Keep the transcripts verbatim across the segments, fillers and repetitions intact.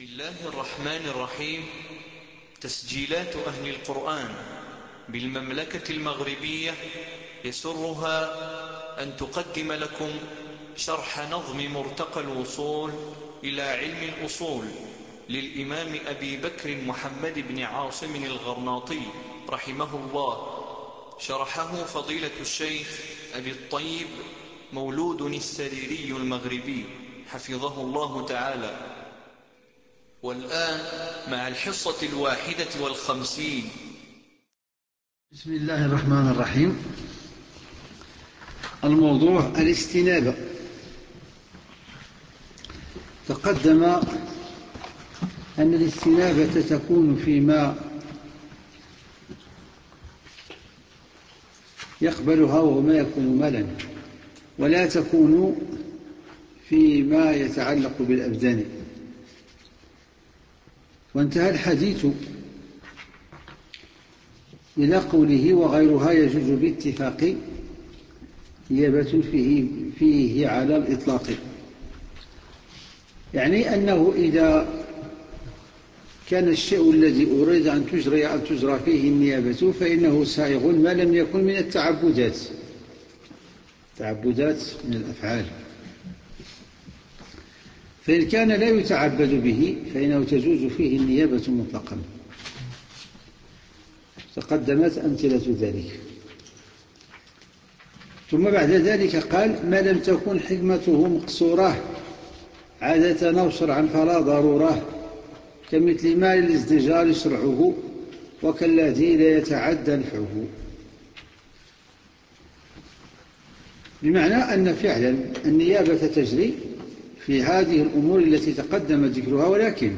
بسم الله الرحمن الرحيم. تسجيلات أهل القرآن بالمملكة المغربية يسرها أن تقدم لكم شرح نظم مرتقى الوصول إلى علم الأصول للإمام أبي بكر محمد بن عاصم الغرناطي رحمه الله، شرحه فضيلة الشيخ أبي الطيب مولود السريري المغربي حفظه الله تعالى. والآن مع الحصة الواحدة والخمسين. بسم الله الرحمن الرحيم. الموضوع الاستنابة. تقدم أن الاستنابة تكون فيما يقبلها وهو ما يكون مالا، ولا تكون فيما يتعلق بالأبدان. وانتهى الحديث إلى قوله وغيرها يجوز باتفاق نيابة فيه, فيه على الإطلاق، يعني أنه إذا كان الشيء الذي أريد أن تجري أن تجرى فيه النيابة فإنه سائغ ما لم يكن من التعبدات تعبدات من الأفعال. فإن كان لا يتعبد به فإنه تجوز فيه النيابة مطلقا. تقدمت أمثلة ذلك. ثم بعد ذلك قال ما لم تكن حكمته مقصورة عادة أو شرعا فلا ضرورة، كمثل ما للازدجار شرعه وكالذي لا يتعدى نفعه. بمعنى أن فعلا النيابة تجري في هذه الأمور التي تقدم ذكرها، ولكن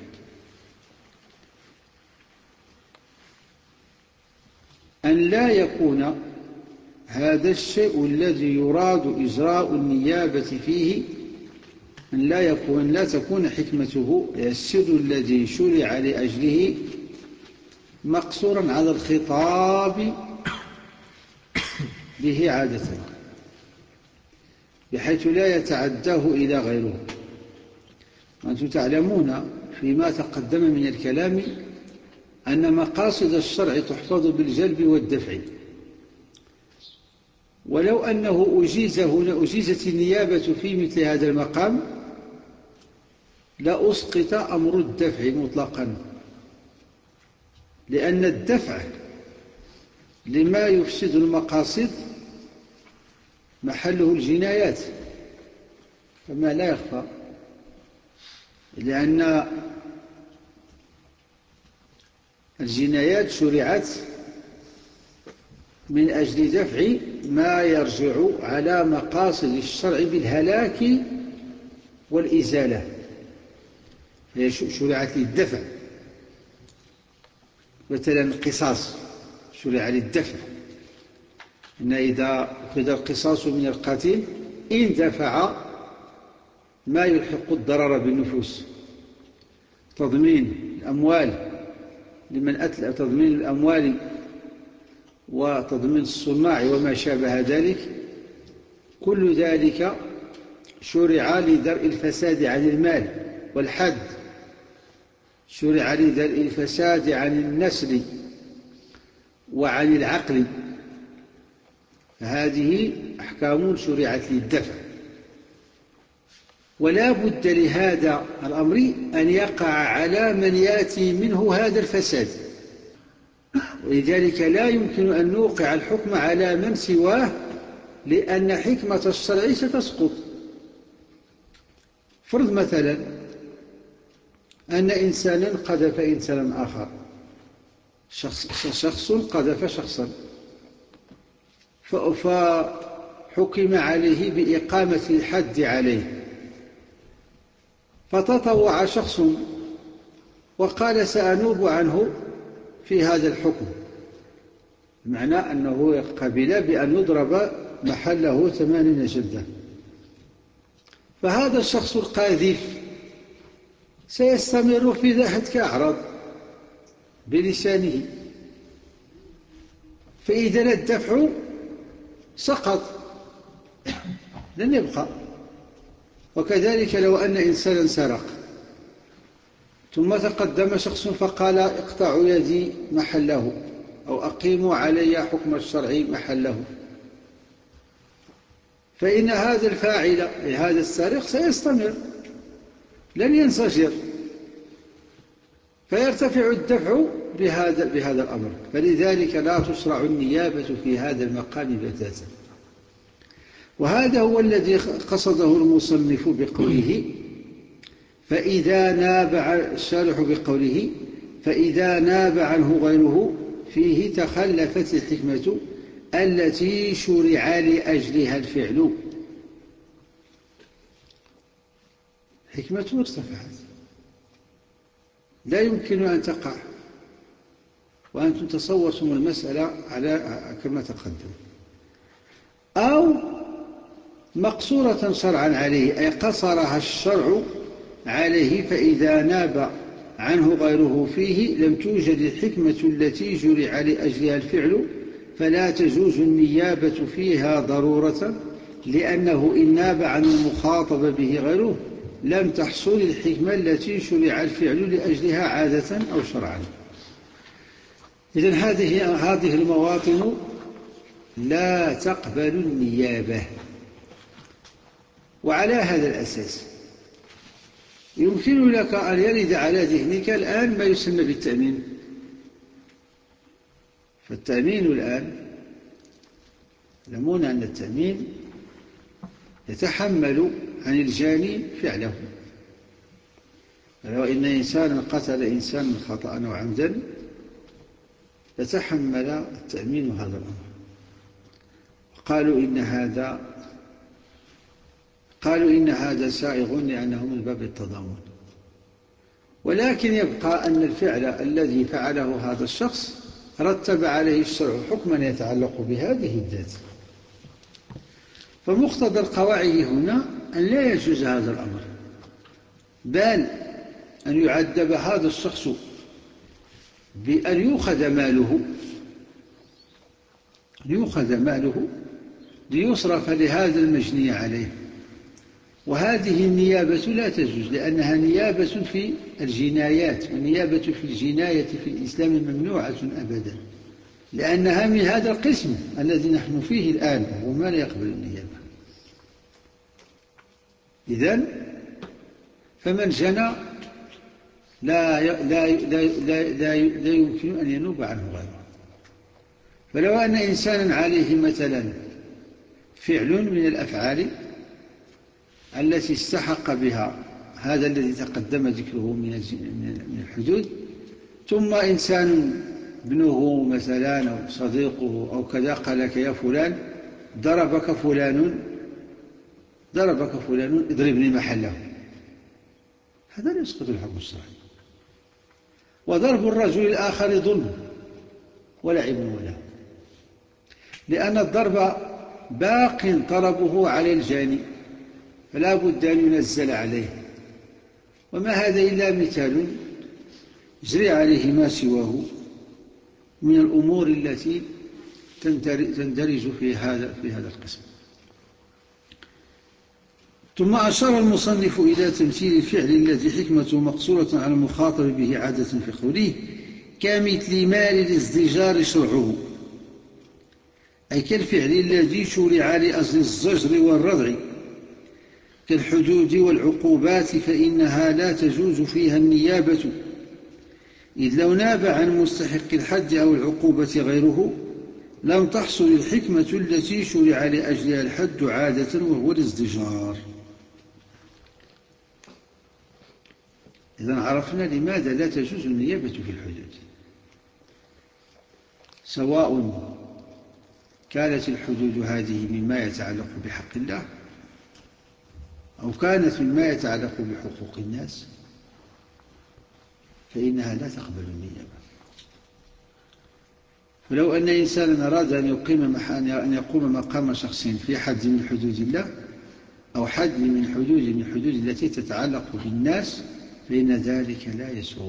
أن لا يكون هذا الشيء الذي يراد إجراء النيابة فيه أن لا يكون لا تكون حكمته السر الذي شرع لأجله مقصورا على الخطاب به عادة، بحيث لا يتعداه إلى غيره. وأنتم تعلمون فيما تقدم من الكلام أن مقاصد الشرع تحفظ بالجلب والدفع، ولو أنه أجيز هنا أجيزت النيابة في مثل هذا المقام لأسقط أمر الدفع مطلقا، لأن الدفع لما يفسد المقاصد محله الجنايات كما لا يخفى، لأن الجنايات شرعت من أجل دفع ما يرجع على مقاصد الشرع بالهلاك والإزالة، هي شرعت للدفع. مثلا القصاص شرع للدفع، إن إذا أخذ القصاص من القاتل إن دفع ما يلحق الضرر بالنفوس، تضمين الأموال لمن أتلف، تضمين الأموال وتضمين الصناع وما شابه ذلك، كل ذلك شرع لدرء الفساد عن المال. والحد شرع لدرء الفساد عن النسل وعن العقل. هذه أحكام شرعت للدفع، ولا بد لهذا الأمر أن يقع على من يأتي منه هذا الفساد، ولذلك لا يمكن أن نوقع الحكم على من سواه، لأن حكمة الشرع ستسقط. فرض مثلا أن إنسانا قذف إنسانا آخر، شخص, شخص قذف شخصا، فحكم عليه بإقامة الحد عليه، فتطوع شخص وقال سأنوب عنه في هذا الحكم، معنى أنه قبل بأن يضرب محله ثمانين جلدة. فهذا الشخص القاذف سيستمر في ذا هتك أعراض بلسانه، فإذا الدفع سقط لن يبقى. وكذلك لو أن إنسانا سرق ثم تقدم شخص فقال اقطعوا يدي محله أو أقيموا علي حكم الشرع محله، فإن هذا الفاعل لهذا السارق سيستمر لن ينسجر، فيرتفع الدفع بهذا, بهذا الأمر. فلذلك لا تشرع النيابة في هذا المقام بتاتا. وهذا هو الذي قصده المصنف بقوله فإذا ناب الشارح بقوله فإذا ناب عنه غيره فيه تخلفت الحكمة التي شرع لأجلها الفعل. حكمة ارتفعت لا يمكن أن تقع، وأنتم تصورتم المسألة على كما تقدم، أو مقصورة شرعا عليه أي قصرها الشرع عليه، فإذا ناب عنه غيره فيه لم توجد الحكمة التي شرع لأجلها الفعل، فلا تجوز النيابة فيها ضرورة، لأنه إن ناب عن المخاطب به غيره لم تحصل الحكمة التي شرع الفعل لأجلها عادة أو شرعا. إذن هذه هذه المواطن لا تقبل النيابة. وعلى هذا الأساس يمكن لك أن يرد على ذهنك الآن ما يسمى بالتأمين. فالتأمين الآن يعلمون أن التأمين يتحمل عن الجاني فعله. لو إن إنسانا قتل إنسانا خطأ أو عمدا يتحمل التأمين هذا الأمر. قالوا إن هذا قالوا إن هذا سائغ لأنه من باب التضامن، ولكن يبقى أن الفعل الذي فعله هذا الشخص رتب عليه الشرع حكما يتعلق بهذه الذات. فمقتضى القواعد هنا أن لا يجوز هذا الأمر، بل أن يعذب هذا الشخص بأن يؤخذ ماله يؤخذ ماله ليصرف لهذا المجني عليه. وهذه النيابة لا تجوز، لأنها نيابة في الجنايات، والنيابة في الجناية في الإسلام ممنوعة أبدا، لأنها من هذا القسم الذي نحن فيه الآن، وهو ما لا يقبل النيابة. إذن فمن جنى لا, لا, لا, لا, لا, لا يمكن أن ينوب عنه غيره. فلو أن إنسانا عليه مثلا فعل من الأفعال التي استحق بها هذا الذي تقدم ذكره من الحدود، ثم إنسان ابنه مثلا أو صديقه أو كذا قال لك يا فلان ضربك فلان ضربك فلان اضربني محله، هذا لا يسقط الحكم الشرعي. وضرب الرجل الآخر ظلم ولعب وله، لأن الضرب باق طلبه على الجاني، فلا بد أن ينزل عليه. وما هذا إلا مثال يجري عليه ما سواه من الأمور التي تندرج في هذا في هذا القسم. ثم أشار المصنف إلى تمثيل الفعل الذي حكمته مقصورة على المخاطب به عادة في قوله كمثل مال الازدجار شرعه، أي كالفعل الذي شرع لأجل الزجر والردع كالحدود والعقوبات، فإنها لا تجوز فيها النيابة، إذ لو ناب عن مستحق الحد أو العقوبة غيره لم تحصل الحكمة التي شرع لأجلها الحد عادة وهو الازدجار. إذن عرفنا لماذا لا تجوز النيابة في الحدود، سواء كانت الحدود هذه مما يتعلق بحق الله أو كانت مما يتعلق بحقوق الناس، فإنها لا تقبل النيابة. فلو أن إنسانا أراد أن يقيم أن يقوم مقام شخص في حد من حدود الله أو حد من حدود من الحدود التي تتعلق بالناس فإن ذلك لا يسوغ،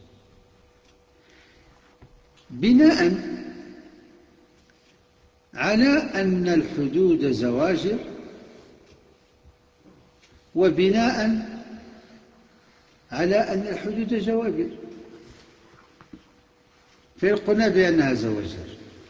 بناء على أن الحدود زواجر، وبناء على أن الحدود جوابر، فإن قلنا بأنها زواجر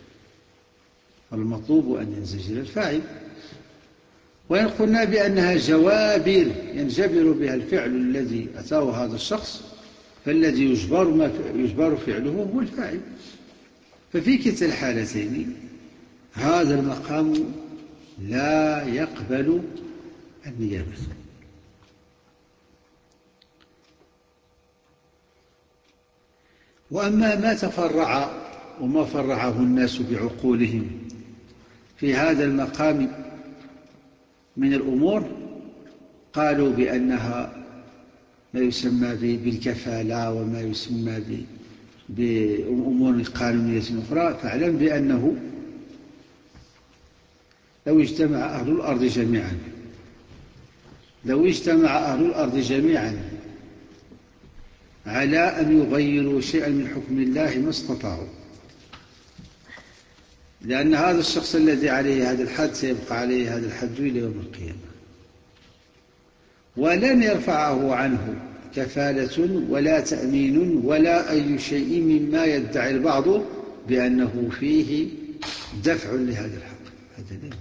المطلوب أن ينزجر الفاعل، وإن قلنا بأنها جوابر ينجبر بها الفعل الذي أتاه هذا الشخص، فالذي يجبر, ما يجبر فعله هو الفاعل. ففي كلتا الحالتين هذا المقام لا يقبل النيابة. وأما ما تفرع وما فرعه الناس بعقولهم في هذا المقام من الأمور، قالوا بأنها ما يسمى بالكفالة وما يسمى بأمور قانونية أخرى. فاعلم بأنه لو اجتمع أهل الأرض جميعا لو اجتمع أهل الأرض جميعا على أن يغيروا شيئا من حكم الله ما استطاعوا، لأن هذا الشخص الذي عليه هذا الحد سيبقى عليه هذا الحد إلى يوم القيامة، ولن يرفعه عنه كفالة ولا تأمين ولا أي شيء مما يدعي البعض بأنه فيه دفع لهذا الحق. هذا لا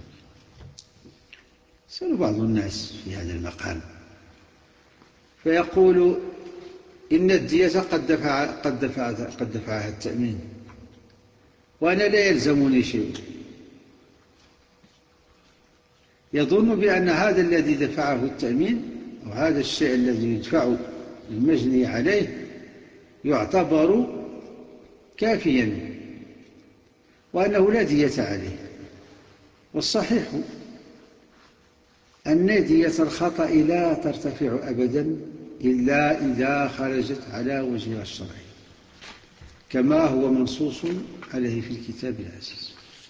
يسأل بعض الناس في هذا المقام فيقول إن الدية قد دفع قد دفع قد دفعها التأمين وأنا لا يلزمني شيء، يظن بأن هذا الذي دفعه التأمين أو هذا الشيء الذي يدفع المجني عليه يعتبر كافيا وأنه لا دية عليه. والصحيح أن دية الخطأ لا ترتفع أبدا إلا إذا خرجت على وجهها الشرعي كما هو منصوص عليه في الكتاب العزيز.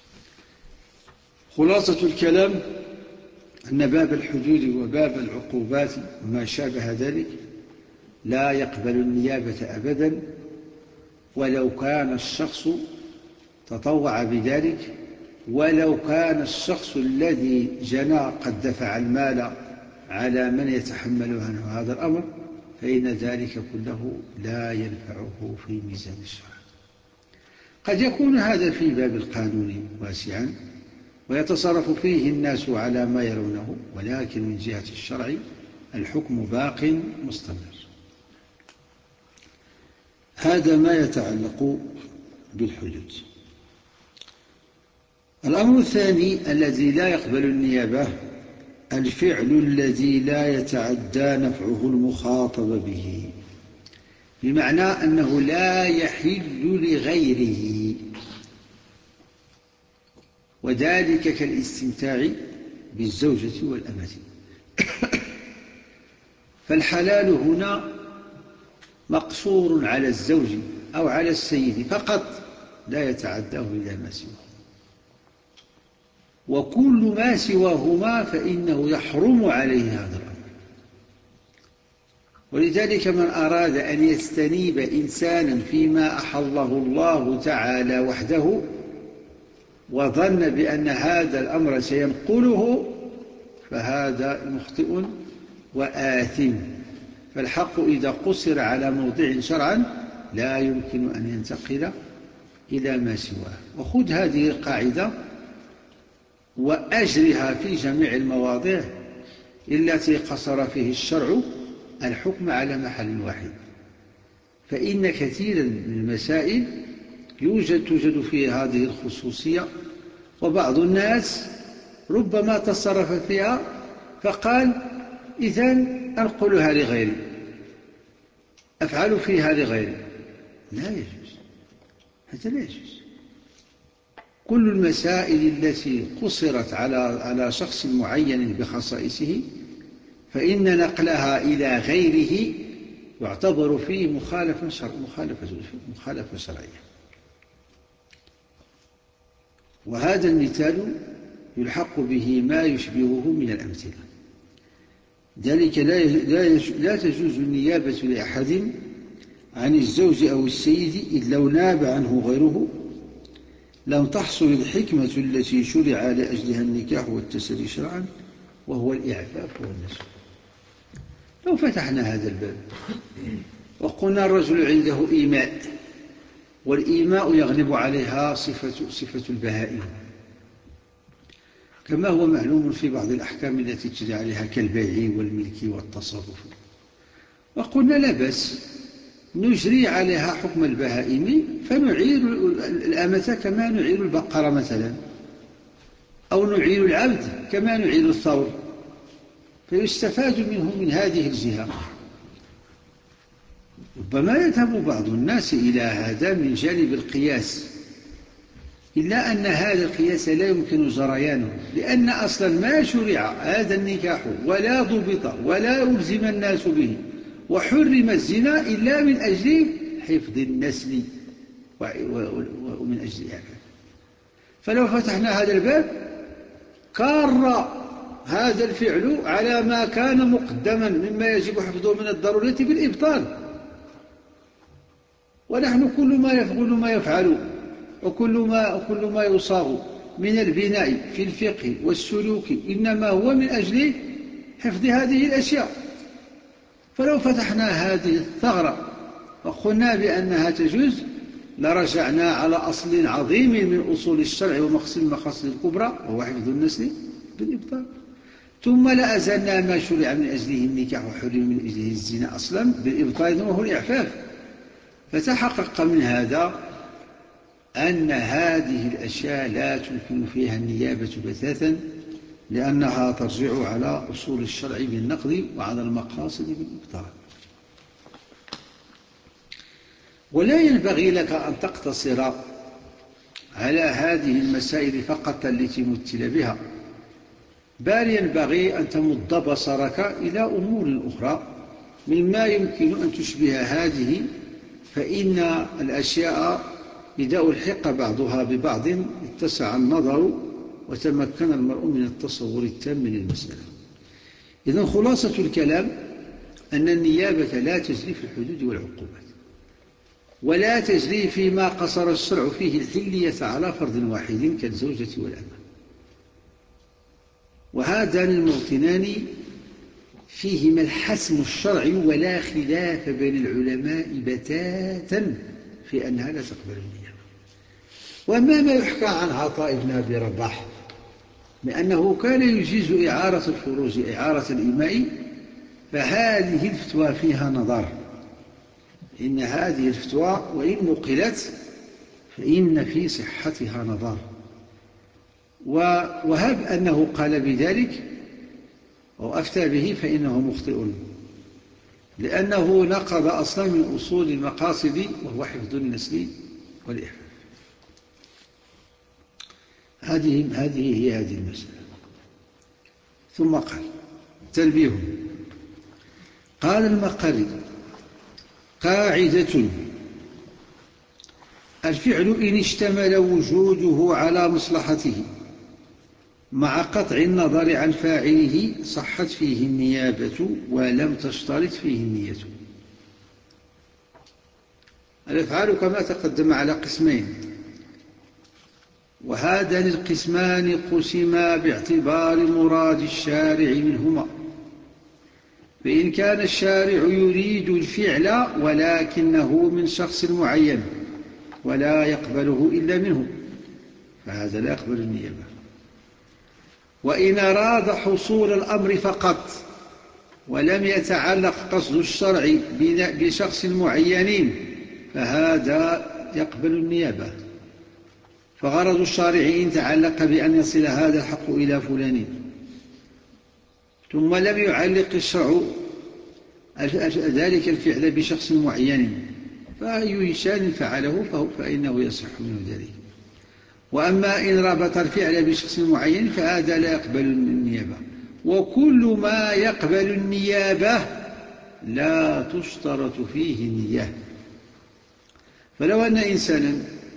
خلاصة الكلام أن باب الحدود وباب العقوبات وما شابه ذلك لا يقبل النيابة أبدا، ولو كان الشخص تطوع بذلك، ولو كان الشخص الذي جنى قد دفع المال على من يتحمل عنه هذا الأمر، فإن ذلك كله لا ينفعه في ميزان الشرع. قد يكون هذا في باب القانون واسعا ويتصرف فيه الناس على ما يرونه، ولكن من جهة الشرع الحكم باق مستمر. هذا ما يتعلق بالحدود. الأمر الثاني الذي لا يقبل النيابة الفعل الذي لا يتعدى نفعه المخاطب به، بمعنى أنه لا يحل لغيره، وذلك كالاستمتاع بالزوجة والأمة. فالحلال هنا مقصور على الزوج أو على السيد فقط، لا يتعداه إلى ما سواه، وكل ما سواهما فإنه يحرم عليه هذا الأمر. ولذلك من أراد أن يستنيب إنسانا فيما أحله الله تعالى وحده وظن بأن هذا الأمر سينقله فهذا مخطئ وآثم. فالحق إذا قصر على موضع شرعا لا يمكن أن ينتقل إلى ما سواه. وخذ هذه القاعدة وأجرها في جميع المواضع التي قصر فيه الشرع الحكم على محل واحد، فإن كثيرا من المسائل يوجد توجد فيه هذه الخصوصية، وبعض الناس ربما تصرف فيها فقال إذن أنقلها لغيري، أفعل فيها لغيري. لا يجوز، هذا لا يجوز. كل المسائل التي قصرت على على شخص معين بخصائصه فإن نقلها إلى غيره يعتبر فيه مخالفة شرع مخالفة مخالفة شرعية. وهذا المثال يلحق به ما يشبهه من الأمثلة. ذلك لا لا تجوز النيابة لأحد عن الزوج أو السيد إذ لو ناب عنه غيره لم تحصل الحكمة التي شرع لأجلها النكاح والتسري شرعا، وهو الإعفاف والنسب. لو فتحنا هذا الباب وقلنا الرجل عنده إيماء، والإيماء يغلب عليها صفة, صفة البهائم كما هو معلوم في بعض الأحكام التي تجري عليها كالبيع والملك والتصرف، وقلنا لا بأس نجري عليها حكم البهائم فنعير الأمة كما نعير البقرة مثلا، أو نعير العبد كما نعير الثور، فيستفاد منه من هذه الجهة. ربما يذهب بعض الناس إلى هذا من جانب القياس، إلا أن هذا القياس لا يمكن جريانه، لأن أصلا ما شرع هذا النكاح ولا ضبط ولا ألزم الناس به وحرم الزنا إلا من أجل حفظ النسل ومن أجل هذا. فلو فتحنا هذا الباب كار هذا الفعل على ما كان مقدما مما يجب حفظه من الضرورة بالإبطال. ونحن كل ما يفعل ما يفعل وكل ما, وكل ما يصاغ من البناء في الفقه والسلوك إنما هو من أجل حفظ هذه الأشياء. فلو فتحنا هذه الثغرة وقلنا بأنها تجوز لرجعنا على أصل عظيم من أصول الشرع ومقصد المقاصد الكبرى وهو حفظ النسل بالإبطال، ثم لأزلنا ما شرع من أجله النكاح وحرم من أجله الزنا أصلا بالإبطال وهو الإعفاف. فتحقق من هذا أن هذه الأشياء لا تمكن فيها النيابة بتاتا، لأنها ترجع على أصول الشرع بالنقد وعلى المقاصد بالإبطال. ولا ينبغي لك أن تقتصر على هذه المسائل فقط التي مثل بها، بل ينبغي أن تمد بصرك إلى أمور أخرى مما يمكن أن تشبه هذه، فإن الأشياء إذا ألحق بعضها ببعض اتسع النظر وتمكن المرء من التصور التام للمسألة. إذن خلاصة الكلام أن النيابة لا تجري في الحدود والعقوبات، ولا تجري فيما قصر الشرع فيه الحلية على فرد واحد كالزوجة والأمة. وهذان الموطنان فيهما الحسم الشرعي ولا خلاف بين العلماء بتاتا في أنها لا تقبل النيابة. وأما ما يحكى عن عطاء بن أبي رباح بأنه كان يجيز إعارة الفروج إعارة الإماء، فهذه الفتوى فيها نظر، إن هذه الفتوى وإن نقلت فإن في صحتها نظر. وهب أنه قال بذلك أو أفتى به فإنه مخطئ، لأنه نقض أصلا من أصول المقاصد وهو حفظ النسل والإحفاظ. هذه هذه هي هذه المسألة. ثم قال تنبيه. قال المقري قاعدة: الفعل إن اشتمل وجوده على مصلحته مع قطع النظر عن فاعله صحت فيه النيابة ولم تشترط فيه النية. الأفعال كما تقدم على قسمين، وهذان القسمان قسما باعتبار مراد الشارع منهما. فإن كان الشارع يريد الفعل ولكنه من شخص معين ولا يقبله إلا منه فهذا لا يقبل النيابة. وإن أراد حصول الأمر فقط ولم يتعلق قصد الشرع بشخص معين فهذا يقبل النيابة. فغرض الشارع إن تعلق بأن يصل هذا الحق إلى فلان ثم لم يعلق الشرع ذلك الفعل بشخص معين فأي شان فعله فإنه يصح منه ذلك. وأما إن ربط الفعل بشخص معين فهذا لا يقبل النيابة. وكل ما يقبل النيابة لا تشترط فيه النية. فلو أن إنسانا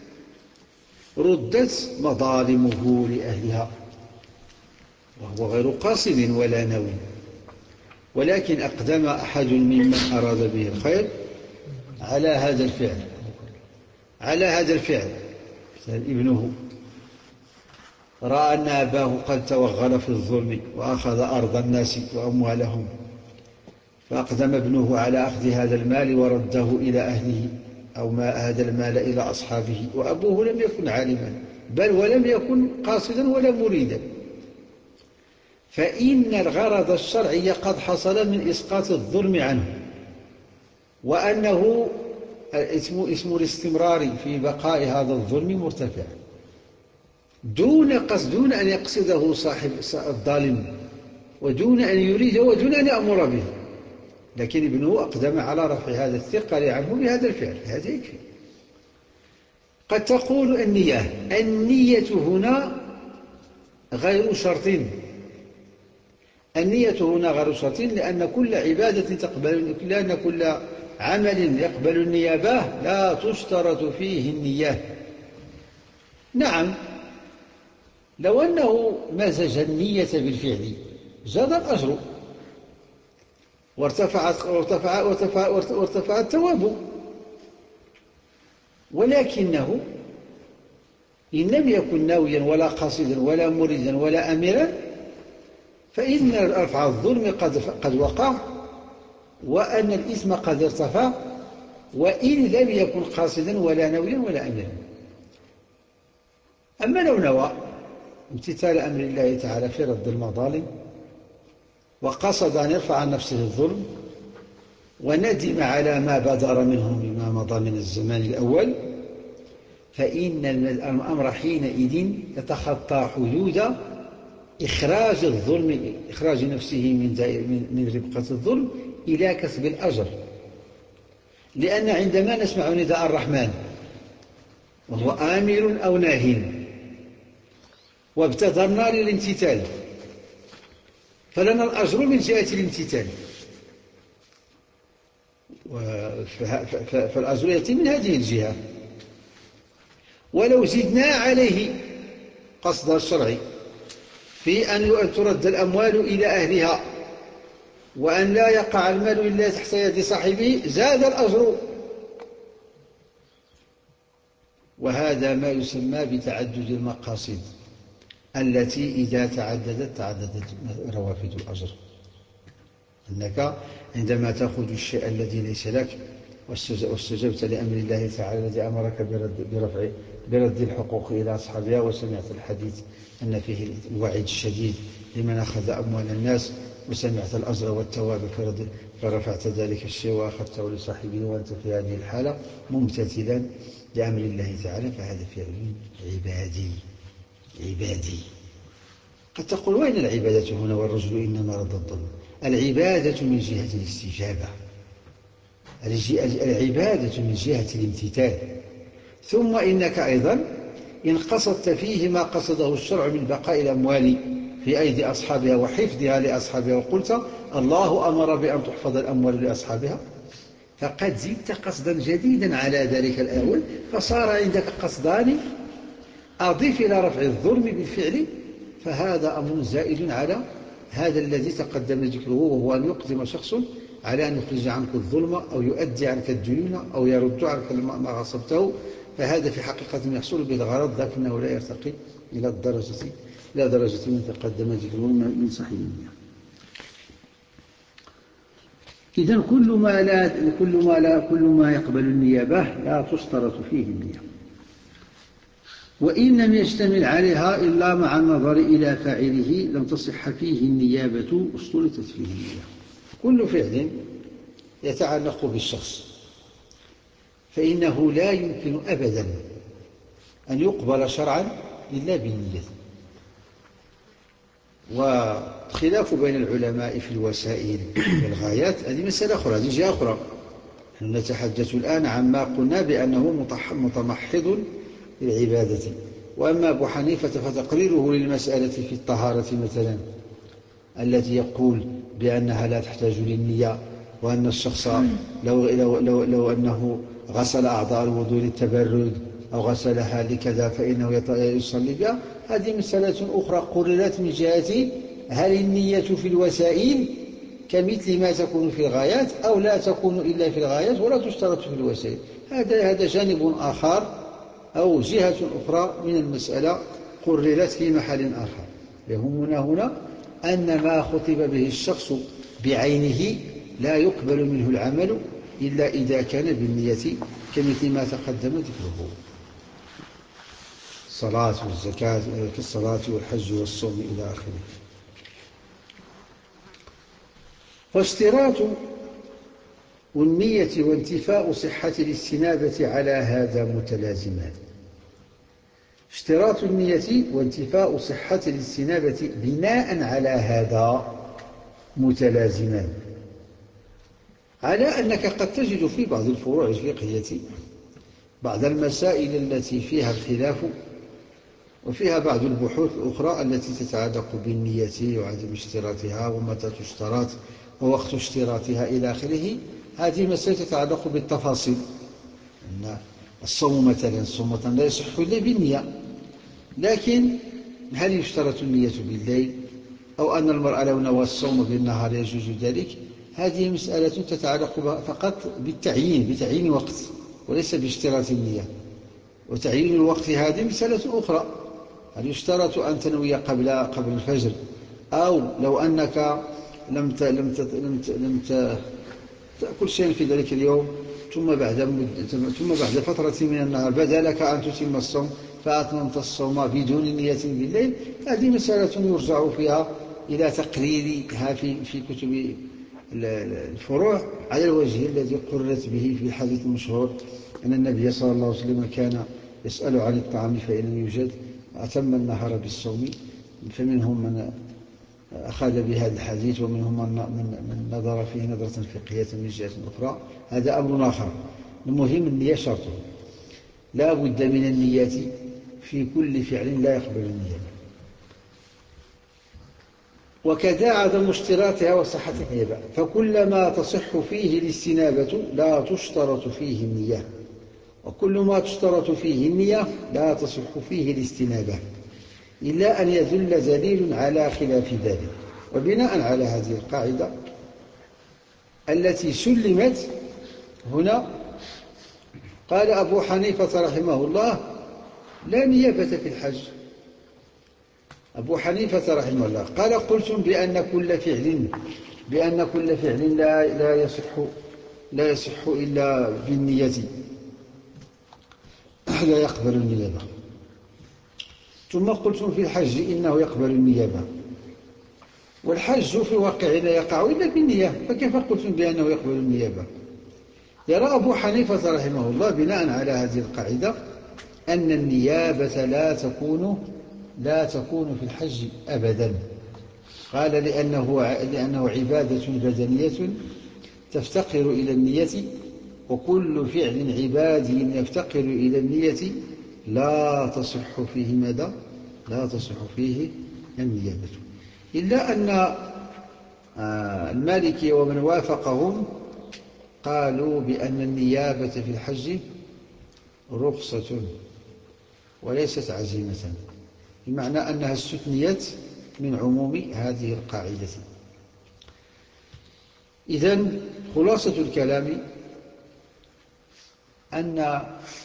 ردت مظالمه لأهلها وهو غير قاصد ولا ناوي، ولكن أقدم أحد ممن أراد به الخير على هذا الفعل على هذا الفعل ابنه رأى أن أباه قد توغل في الظلم وأخذ أرض الناس وأموالهم، فأقدم ابنه على أخذ هذا المال ورده إلى أهله أو ما هذا المال إلى أصحابه، وأبوه لم يكن عالما بل ولم يكن قاصدا ولا مريدا، فإن الغرض الشرعي قد حصل من إسقاط الظلم عنه، وأنه اسم, اسم الاستمرار في بقاء هذا الظلم مرتفع دون قصد، دون أن يقصده صاحب الظالم، ودون أن يريد ودون أن يأمر به، لكن ابنه أقدم على رفع هذا الثقل عنه بهذا الفعل، هذا يكفي. قد تقول النية النية هنا غير شرط، النية هنا غير شرط، لأن كل عبادة تقبل، لأن كل عمل يقبل النيابة لا تشترط فيه النية. نعم، لو أنه مزج النية بالفعل زاد الأجر وارتفعت وارتفع وارتفع وارتفع الثواب، ولكنه إن لم يكن ناويا ولا قاصدا ولا مريدا ولا أمرا فإن رفع الظلم قد قد وقع، وأن الإثم قد ارتفع، وإن لم يكن قاصدا ولا ناويا ولا أمرا. أما لو نوى امتثال أمر الله تعالى في رد المظالم وقصد أن يرفع عن نفسه الظلم وندم على ما بدر منه مما مضى من الزمان الأول، فإن الأمر حينئذ يتخطى حدود إخراج الظلم، إخراج نفسه من من ربقة الظلم إلى كسب الأجر. لأن عندما نسمع نداء الرحمن وهو آمر أو ناهٍ وابتدرنا للامتثال فلنا الأجر من جهة الامتثال، فالأجر يأتي من هذه الجهة. ولو زدنا عليه قصد الشرعي في أن ترد الأموال إلى أهلها وأن لا يقع المال إلا تحت يد صاحبه زاد الأجر، وهذا ما يسمى بتعدد المقاصد التي إذا تعددت تعددت روافد الأجر. أنك عندما تأخذ الشيء الذي ليس لك واستجبت لأمر الله تعالى الذي أمرك برد, برفع برد الحقوق إلى أصحابها، وسمعت الحديث أن فيه الوعيد الشديد لمن أخذ أموال الناس، وسمعت الأجر والثواب فرفعت ذلك الشيء وأخذته لصاحبه وأنت في هذه الحالة ممتثلا لأمر الله تعالى، فهذا فعل عبادي عبادي. قد تقول وين العبادة هنا والرجل إنما رد الظلم؟ العبادة من جهة الاستجابة، العبادة من جهة الامتثال. ثم إنك أيضا إن قصدت فيه ما قصده الشرع من بقاء الأموال في أيدي أصحابها وحفظها لأصحابها، وقلت الله أمر بأن تحفظ الأموال لأصحابها، فقد زدت قصدا جديدا على ذلك الأول، فصار عندك قصدان أضيف إلى رفع الظلم بالفعل، فهذا أمر زائد على هذا الذي تقدم ذكره، وهو أن يقدم شخص على أن يخرج عنك الظلم أو يؤدي عنك الديون أو يرد عنك ما غصبته، فهذا في حقيقة يحصل بالغرض، لكنه لا يرتقي إلى الدرجة إلى درجة من تقدم ذكره من صاحب النية. إذن كل ما لا كل ما لا كل ما يقبل النيابة لا تشترط فيه النية، وإن لم يشتمل عليها إلا مع النظر إلى فاعله لم تصح فيه النيابة اشترطت فيه النية. كل فعل يتعلق بالشخص فإنه لا يمكن أبدا أن يقبل شرعا إلا بالنية. والخلاف بين العلماء في الوسائل والغايات هذه مسألة أخرى، هذه جهة أخرى. نحن نتحدث الآن عما قلنا بأنه متمحض للعبادة. وأما أبو حنيفة فتقريره للمسألة في الطهارة مثلا التي يقول بأنها لا تحتاج للنية، وأن الشخص لو, لو, لو, لو أنه غسل أعضاء الوضوء للتبرد أو غسلها لكذا فإنه يصلي بها، هذه مسألة أخرى قررت من جهة هل النية في الوسائل كمثل ما تكون في الغايات أو لا تكون إلا في الغايات ولا تشترط في الوسائل. هذا هذا جانب آخر أو جهة أخرى من المسألة قررت في محل آخر. يهمنا هنا أن ما خطب به الشخص بعينه لا يقبل منه العمل إلا إذا كان بالنية، كمثل ما تقدم ذكره: الصلاة والزكاة كالصلاة والحج والصوم إلى آخره. فاشتراط النية وانتفاء صحة الاستنابة على هذا متلازمان. اشتراط النية وانتفاء صحة الاستنابة بناء على هذا متلازمان، على أنك قد تجد في بعض الفروع الفقهية بعض المسائل التي فيها الخلاف، وفيها بعض البحوث الأخرى التي تتعلق بالنية وعدم اشتراطها ومتى تشترط ووقت اشتراطها إلى آخره. هذه مسألة تتعلق بالتفاصيل، أن الصوم مثلا الصوم لا يصح إلا بالنية، لكن هل يشترط النية بالليل، أو أن المرأة لو نوى الصوم بالنهار يجوز ذلك؟ هذه مسألة تتعلق فقط بالتعيين، بتعيين وقت، وليس باشتراط النية. وتعيين الوقت هذه مسألة أخرى، هل يشترط أن تنوي قبل قبل الفجر، أو لو أنك لم ت لم ت لم ت لم ت تأكل شيئا في ذلك اليوم، ثم بعد مدة ثم بعد فترة من النهار بدا لك أن تتم الصوم فأتممت الصوم بدون نية بالليل، هذه مسألة يرجع فيها إلى تقريرها في في كتب الفروع على الوجه الذي قررت به في الحديث المشهور أن النبي صلى الله عليه وسلم كان يسأل عن الطعام فإن لم يوجد أتم النهار بالصوم. فمنهم من أخذ بهذا الحديث، ومنهم من نظر فيه نظرة فقهية من جهة أخرى، هذا أمر آخر. المهم النية شرطه، لا بد من النية في كل فعل لا يقبل النية، وكذا عدم اشتراطها وصحة النية. فكلما تصح فيه الاستنابة لا تشترط فيه النية، وكل ما تشترط فيه النية لا تصح فيه الاستنابة، إلا أن يدل دليل على خلاف ذلك. وبناء على هذه القاعدة التي سلمت هنا، قال أبو حنيفة رحمه الله: لا نيابة في الحج. أبو حنيفة رحمه الله قال: قلتم بأن كل فعل بأن كل فعل لا لا يصح لا يصح إلا بالنية، لا يقبل النيابة. ثم قلتم في الحج إنه يقبل النيابة، والحج في واقع لا يقع إلا بالنية، فكيف قلتم بأنه يقبل النيابة؟ يرى أبو حنيفة رحمه الله بناء على هذه القاعدة أن النيابة لا تكون لا تكون في الحج أبدا. قال: لأنه لأنه عبادة بدنية تفتقر إلى النية، وكل فعل عبادي يفتقر إلى النية لا تصح فيه ماذا؟ لا تصح فيه النيابة. إلا أن المالكي ومن وافقهم قالوا بأن النيابة في الحج رخصة وليست عزيمة، بمعنى أنها استثنيت من عموم هذه القاعدة. إذن خلاصة الكلام أن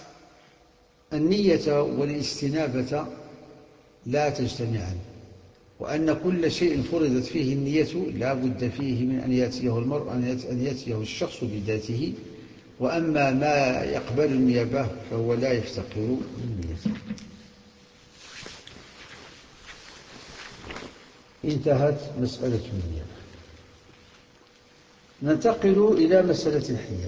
النية والاستنابة لا تجتمعان، وأن كل شيء فرضت فيه النية لا بد فيه من أن يأتيه المرء أن يأتيه الشخص بذاته، وأما ما يقبل النيابة فهو لا يفتقر للنية. انتهت مسألة النيابة. ننتقل إلى مسألة الحيل،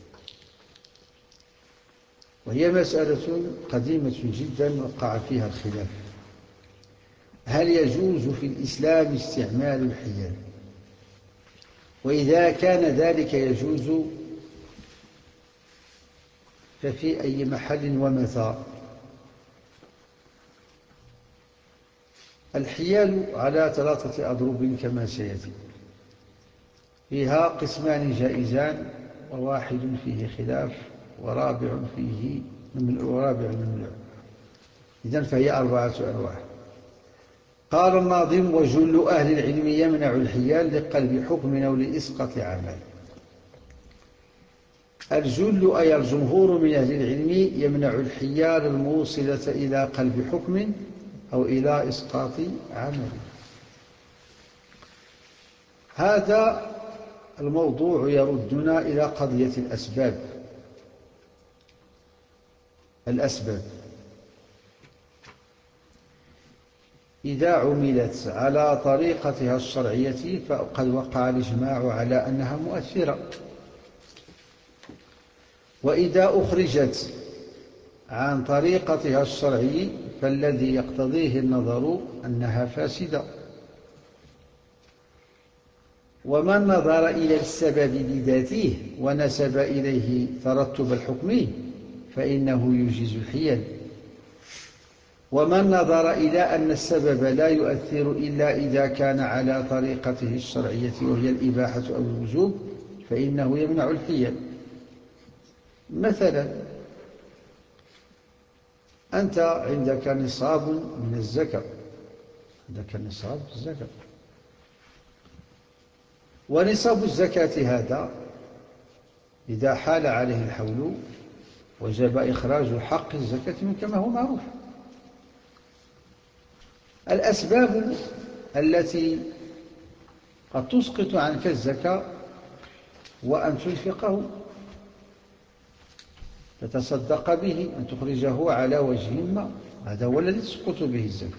وهي مسألة قديمة جدا وقع فيها الخلاف: هل يجوز في الإسلام استعمال الحيل؟ وإذا كان ذلك يجوز ففي أي محل ومتى؟ الحيل على ثلاثة أضرب كما سيأتي، فيها قسمان جائزان، وواحد فيه خلاف، ورابع فيه ورابع ممنوع. إذن فهي أربعة أنواع. قال الناظم: وجل أهل العلم يمنع الحيال لقلب حكم أو لإسقاط عمل. الجل أي الجمهور من أهل العلم يمنع الحيال الموصلة إلى قلب حكم أو إلى إسقاط عمل. هذا الموضوع يردنا إلى قضية الأسباب. الأسباب إذا عملت على طريقتها الشرعية فقد وقع الإجماع على أنها مؤثرة، وإذا أخرجت عن طريقتها الشرعي فالذي يقتضيه النظر أنها فاسدة. ومن نظر إلى السبب بذاته ونسب إليه ترتب الحكم فإنه يجيز الحيل، ومن نظر إلى أن السبب لا يؤثر إلا إذا كان على طريقته الشرعية وهي الإباحة أو الوجوب فإنه يمنع الحيل. مثلا أنت عندك نصاب من الزكاة، عندك نصاب الزكاة، ونصاب الزكاة هذا إذا حال عليه الحول وجب إخراج حق الزكاة من كما هو معروف. الأسباب التي قد تسقط عنك الزكاة وأن تنفقه، تتصدق به، أن تخرجه على وجه ما، هذا هو الذي تسقط به الزكاة.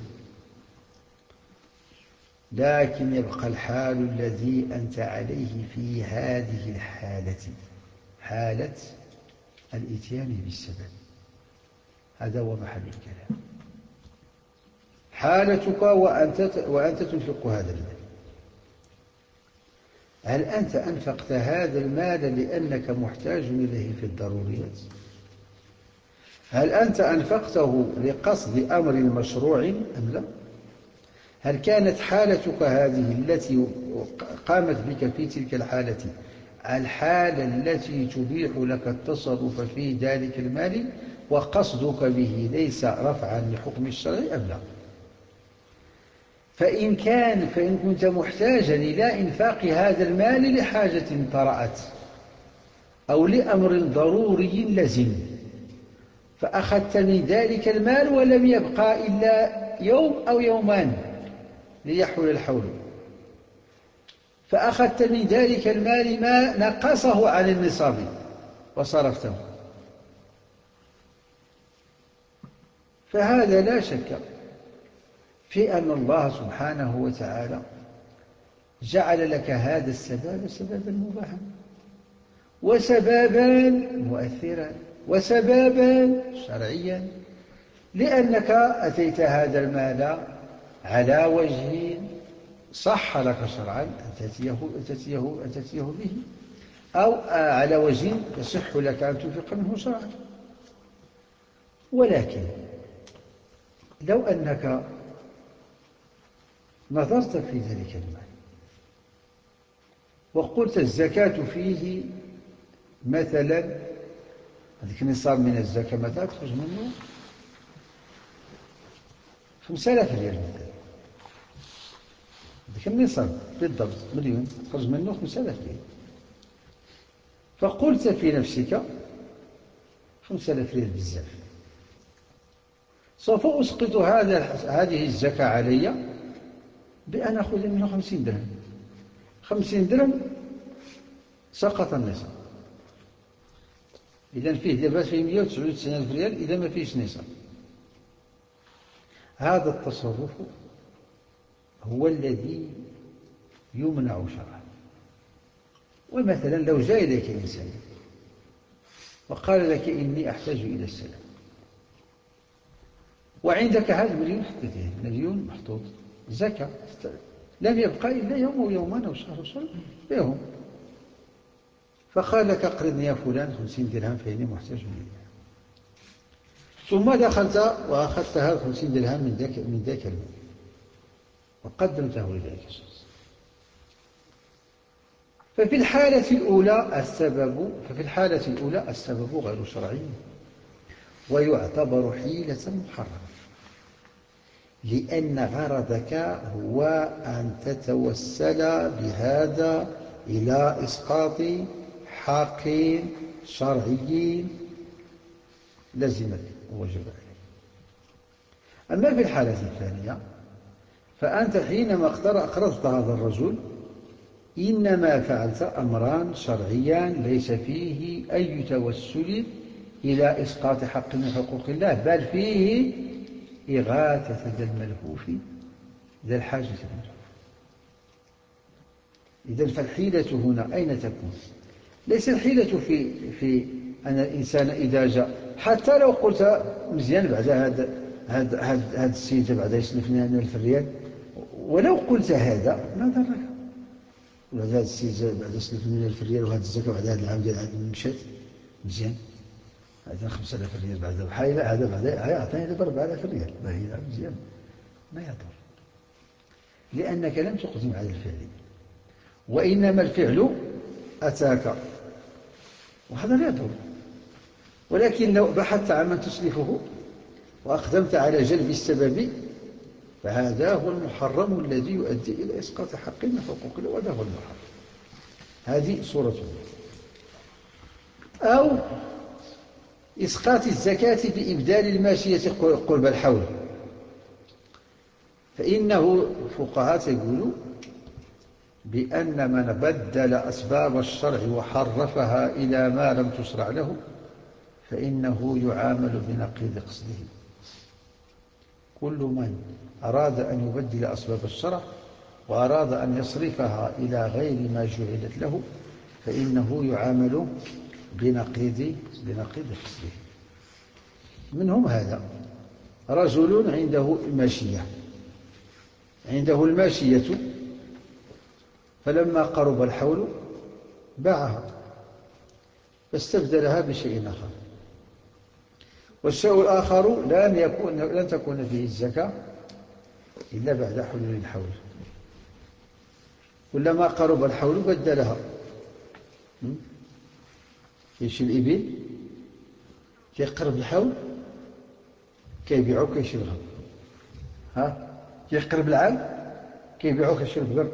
لكن يبقى الحال الذي أنت عليه في هذه الحالة، حالة الإتيان بالسبب، هذا هو محل الكلام. حالتك وأنت, وأنت تنفق هذا المال، هل أنت أنفقت هذا المال لأنك محتاج إليه في الضروريات؟ هل أنت أنفقته لقصد أمر مشروع أم لا؟ هل كانت حالتك هذه التي قامت بك في تلك الحالة الحالة التي تبيح لك التصرف في ذلك المال وقصدك به ليس رفعا لحكم الشرع أم لا؟ فإن كان فإن كنت محتاجا إلى إنفاق هذا المال لحاجة طرأت أو لأمر ضروري لزم، فأخذت من ذلك المال ولم يبقى إلا يوم أو يومان ليحول الحول، فأخذت من ذلك المال ما نقصه عن النصاب وصرفته، فهذا لا شك في أن الله سبحانه وتعالى جعل لك هذا السبب سببا مباحا وسببا مؤثرا وسببا شرعيا، لأنك أتيت هذا المال على وجه صح لك شرعا أن تأتيه, تأتيه, أن تأتيه به، أو على وجه يصح لك أن تنفق منه شرعا. ولكن لو أنك نظرت في ذلك المال وقلت الزكاة فيه مثلا، هذيك النصاب من الزكاة مثلا تخرج منه خمسة آلاف ريال مثلا، هذيك النصاب بالضبط مليون تخرج منه خمسة آلاف ريال، فقلت في نفسك خمسة آلاف ريال بزاف، سوف أسقط هذا هذه الزكاة علي بأن أخذ منه خمسين درهم، خمسين درهم سقط النصاب، إذن فيه دابا فيه مئة وتسعة وتسعين ألف ريال إذا ما فيش نصاب. هذا التصرف هو الذي يمنع شرعا. ومثلا لو جاء إليك إنسان وقال لك إني أحتاج إلى السلام، وعندك هذا مليون حطيته، مليون محطوط زكاة، لم يبقى إلا يوم أو يومان أو شهر وشهر بهم، فقال لك أقرضني يا فلان خمسين درهم فإني محتاج إليها، ثم دخلت وأخذت هذا خمسين درهم من ذاك من ذاك المال وقدمته لذلك الشخص. ففي الحالة الأولى السبب ففي الحالة الأولى السبب غير شرعي ويعتبر حيلة محرمة، لأن غرضك هو أن تتوسل بهذا إلى إسقاط حق شرعي لزمك ووجب عليك. أما في الحالة الثانية فأنت حينما أقرضت هذا الرجل إنما فعلت أمران شرعيان ليس فيه أي توسل إلى إسقاط حق من حقوق الله، بل فيه إغاثة ذا الملهوف ذا الحاجة منه. إذن فالحيلة هنا أين تكون؟ ليس الحيلة في, في أن الإنسان إذا جاء، حتى لو قلت مزيان بعد هذا هذا هذا السيد بعد يسلفني أنا ألف ريال، ولو قلت هذا ما ضرك. بعد هذا السيد بعد يسلفني ألف ريال وهذا الزكاة بعد هذا العام ديال عاد مشات مزيان، هذا خمسة آلاف ريال بعد بحايلة، هذا بعد يعطيني دابا أربعة آلاف ريال، ما هي مزيان ما يضر، لأنك لم تقدم على الفعل، وإنما الفعل أتاك وهذا لا يضر. ولكن لو بحثت عن من تسلفه وأقدمت على جلب السبب فهذا هو المحرم الذي يؤدي إلى إسقاط حق من حقوق الله، وهذا هو المحرم. هذه صورة. أو إسقاط الزكاة بإبدال الماشية قرب الحول، فإنه فقهاء يقولوا بأن من بدل أسباب الشرع وحرفها إلى ما لم تشرع له فإنه يعامل بنقيض قصده. كل من أراد أن يبدل أسباب الشرع وأراد أن يصرفها إلى غير ما جعلت له فإنه يعامل بنقيض بنقيض قصده. منهم هذا رجل عنده ماشية عنده الماشية فلما قرب الحول باعها فاستبدلها بشيء آخر، والشيء الآخر لن يكون لن تكون فيه الزكاة إلا بعد حلول الحول. كلما قرب الحول بدلها. كيشي الإبل كيقرب الحول كيبيعو كيشي الغنم، ها كيقرب العام كيبيعو كيشي البقر،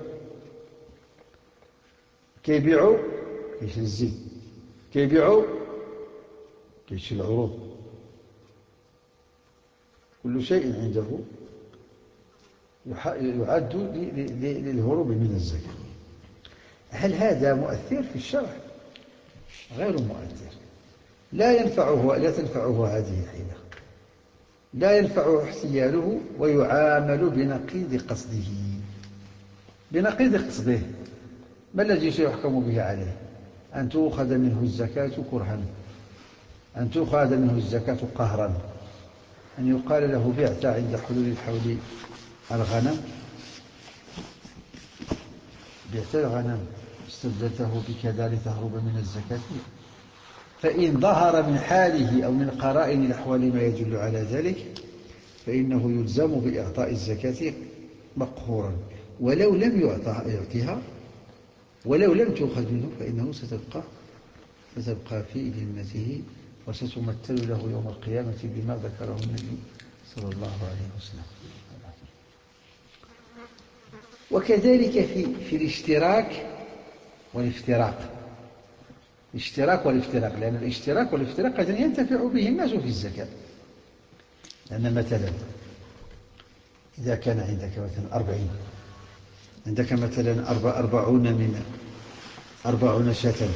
كيبيعو كيشي الزيت، كيبيعو كيشي العروض. كل شيء عنده يعد للهروب من الزكاة. هل هذا مؤثر في الشرع؟ غير مؤثر. لا ينفعه لا تنفعه هذه الحيلة، لا ينفعه احتياله، ويعامل بنقيض قصده. بنقيض قصده ما الذي سيحكم به عليه؟ أن تؤخذ منه الزكاة كرها، أن تؤخذ منه الزكاة قهرا، أن يقال له بعت عند حلول الحول الغنم، بعت الغنم استبدلته بكذا لتهرب من الزكاة. فإن ظهر من حاله أو من قرائن الأحوال ما يدل على ذلك فإنه يلزم بإعطاء الزكاة مقهورا، ولو لم يعطيها ولو لم تؤخذ منه فإنه ستبقى ستبقى في ذمته، وستمثل له يوم القيامة بما ذكره النبي صلى الله عليه وسلم. وكذلك في في الاشتراك والافتراق. الاشتراك والافتراق، لأن الاشتراك والافتراق قد ينتفع به الناس في الزكاة. لأن مثلا إذا كان عندك مثلا أربعين، عندك مثلا أربعون من أربعون شاة،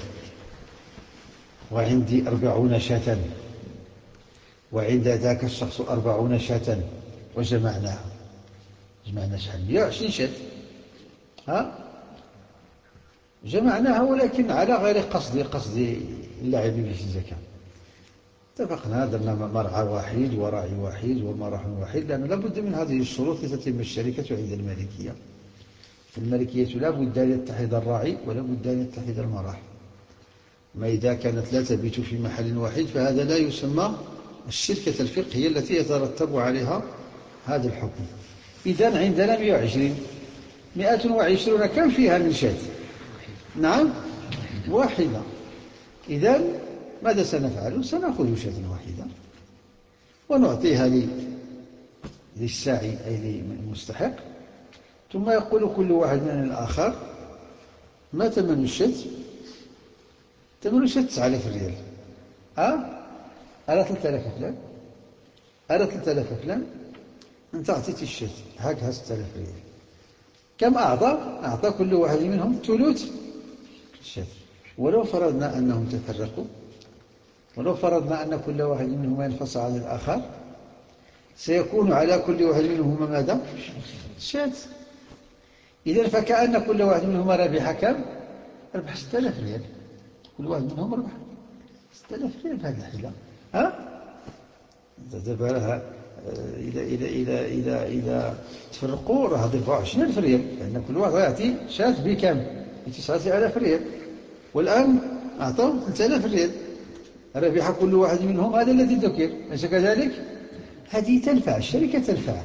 وعندي أربعون شاة، وعند ذاك الشخص أربعون شاة، وجمعناها جمعنا شحال مئة وعشرين شاة، ها جمعناها ولكن على غير قصد قصد اللعب في الزكاة. اتفقنا درنا مرعى واحد وراعي واحد ومرح واحد، لأن لابد من هذه الشروط لتتم الشركة عند المالكية. المالكية لا بد أن يتحد الراعي ولا بد أن يتحد المرح. ما إذا كانت لا تبيت في محل واحد فهذا لا يسمى الشركة الفقهية التي يترتب عليها هذا الحكم. إذن عندنا مئة وعشرين، مئة وعشرون كم فيها من شاة؟ نعم واحدة. إذن ماذا سنفعل؟ سنأخذ شاة واحدة ونعطيها للساعي أي للمستحق، ثم يقول كل واحد من الآخر ما ثمن الشاة؟ ثمن الشاة تسعة آلاف ريال. أه؟ أرى ثلاثة آلاف فلان، أرى ثلاثة آلاف فلان، أنت أعطيت الشاة هكذا ستة آلاف ريال. كم أعطى؟ أعطى كل واحد منهم ثلث الشاة. ولو فرضنا أنهم تفرقوا، ولو فرضنا أن كل واحد منهما ينفصل عن الآخر، سيكون على كل واحد منهما ماذا؟ شاة. إذن فكأن كل واحد منهما ربح كم؟ ربح ستة آلاف ريال. كل واحد منهم ربح ستة آلاف ريال بهذه الحيلة. ها؟ دابا راه إذا إذا إذا إذا إذا تفرقوا راه ضربوا عشرين ألف ريال، لأن كل واحد يعطي شاة بكم؟ بتسعة آلاف ريال. والآن أعطوا ثلاثة آلاف ريال، ربح كل واحد منهم هذا الذي ذكر، أليس كذلك؟ هذه تنفع، الشركة تنفع.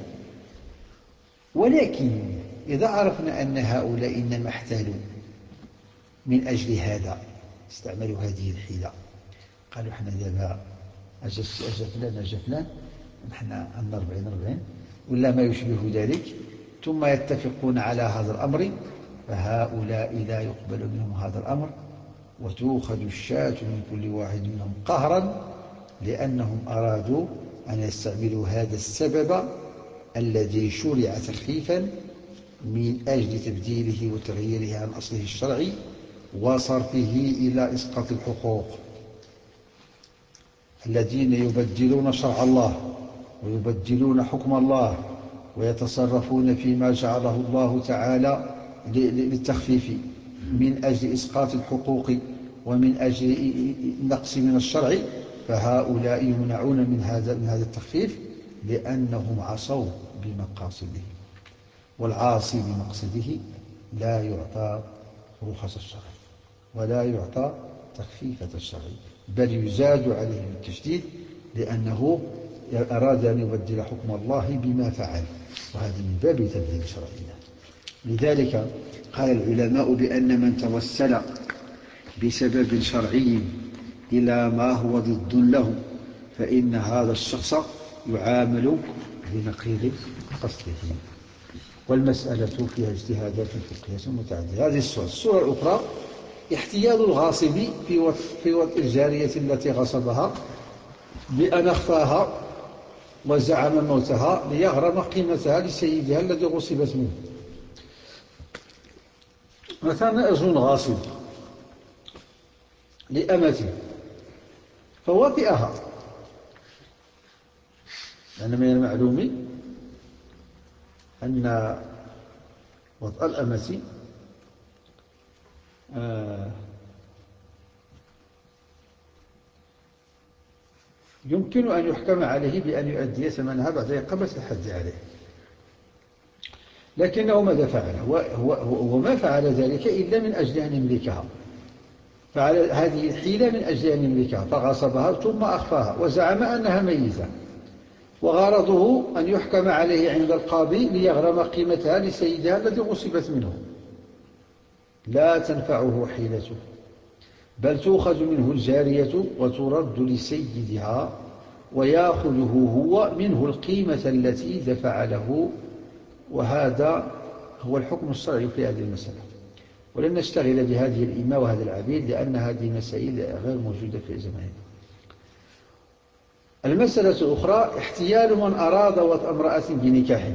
ولكن إذا عرفنا أن هؤلاء إنما احتالوا من أجل هذا، استعملوا هذه الحيلة، قالوا احنا دابا أجا فلان أجا فلان نحن عندنا أربعين أربعين ولا ما يشبه ذلك، ثم يتفقون على هذا الأمر، فهؤلاء لا يقبل منهم هذا الأمر، وتؤخذ الشاة من كل واحد منهم قهرا، لأنهم أرادوا أن يستعملوا هذا السبب الذي شرع تخفيفا من أجل تبديله وتغييره عن أصله الشرعي وصرفه إلى إسقاط الحقوق. الذين يبدلون شرع الله ويبدلون حكم الله ويتصرفون فيما جعله الله تعالى للتخفيف من أجل إسقاط الحقوق ومن أجل نقص من الشرع، فهؤلاء يمنعون من هذا من هذا التخفيف لأنهم عصوا بمقاصده، والعاصي بمقصده لا يعطى رخص الشرع ولا يعطى تخفيفة الشرع، بل يزاد عليه بالتشديد، لأنه أراد أن يبدل حكم الله بما فعل، وهذا من باب تبديل شرعنا. لذلك قال العلماء بأن من توسل بسبب شرعي إلى ما هو ضد له فإن هذا الشخص يعامل بنقيض قصده. والمسألة فيها اجتهادات فقهية متعددة. هذه الصورة. الصورة الأخرى احتيال الغاصب في في وطء الجارية التي غصبها بأن أخفاها وزعم موتها ليغرم قيمتها لسيدها الذي غصبت منه. مثلا يظن غاصب لأمته فوطئها، لأن من المعلوم أن وطأ الأمة آه يمكن أن يحكم عليه بأن يؤدي ثمنها بعد إقامة الحد عليه، لكنه ماذا فعل؟ وما فعل ذلك إلا من أجل أن يملكها، فعل هذه الحيلة من أجل أن يملكها، فغصبها ثم أخفاها وزعم أنها ميتة، وغرضه أن يحكم عليه عند القاضي ليغرم قيمتها لسيدها الذي غصبت منه. لا تنفعه حيلته، بل تؤخذ منه الجارية وترد لسيدها ويأخذه هو منه القيمة التي دفع له. وهذا هو الحكم الشرعي في هذه المسألة. ولن نشتغل بهذه الإماء وهذا العبيد لأن هذه مسائل غير موجودة في زماننا. المسألة الأخرى احتيال من أراد وطأ امرأة بنكاح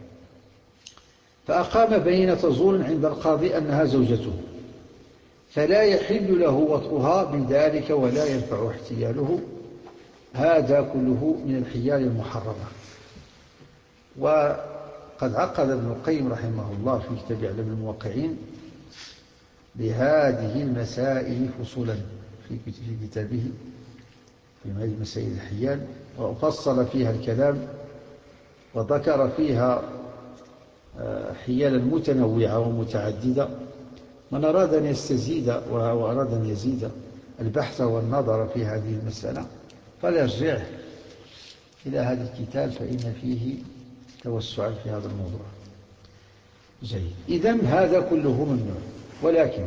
فأقام بينة زور عند القاضي أنها زوجته، فلا يحل له وطئها بذلك ولا ينفع احتياله. هذا كله من الحيال المحرمة. وقد عقد ابن القيم رحمه الله في كتاب إعلام الموقعين لهذه المسائل فصولا في كتابه في هذه مسائل الحيال، وفصل فيها الكلام وذكر فيها حيالا متنوعة ومتعددة. من أراد أن يستزيد وأراد أن يزيد البحث والنظر في هذه المسألة فليرجع إلى هذا الكتاب فإن فيه توسعا في هذا الموضوع. جيد. إذن هذا كله ممنوع. ولكن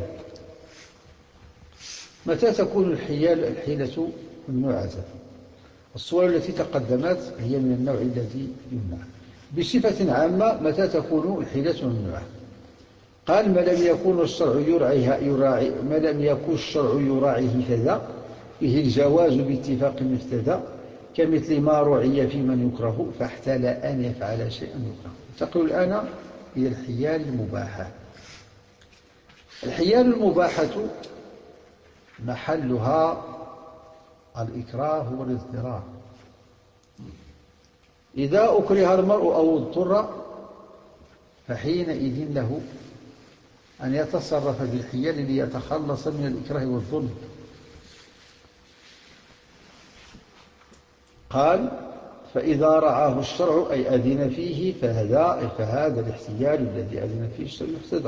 متى تكون الحيال الحيلة ممنوعة؟ الصور التي تقدمت هي من النوع الذي يمنع. بصفة عامة متى تكون الحيلة ممنوعة؟ قال ما لم يكن الشرع يراعيها يراعي ما لم يكن الشرع يراعيه كذا فيه الجواز باتفاق مفتدى، كمثل ما رعي في من يكره فاحتال أن يفعل شيئا يكره. تقول الآن إلى الحيال المباحة. الحيال المباحة محلها الإكراه والاضطرار. إذا أكره المرء أو اضطر فحينئذ له أن يتصرف بالحيل ليتخلص من الإكراه والظلم. قال فإذا رعاه الشرع أي أذن فيه فهذا, فهذا الاحتيال الذي أذن فيه الشرع يحتضر.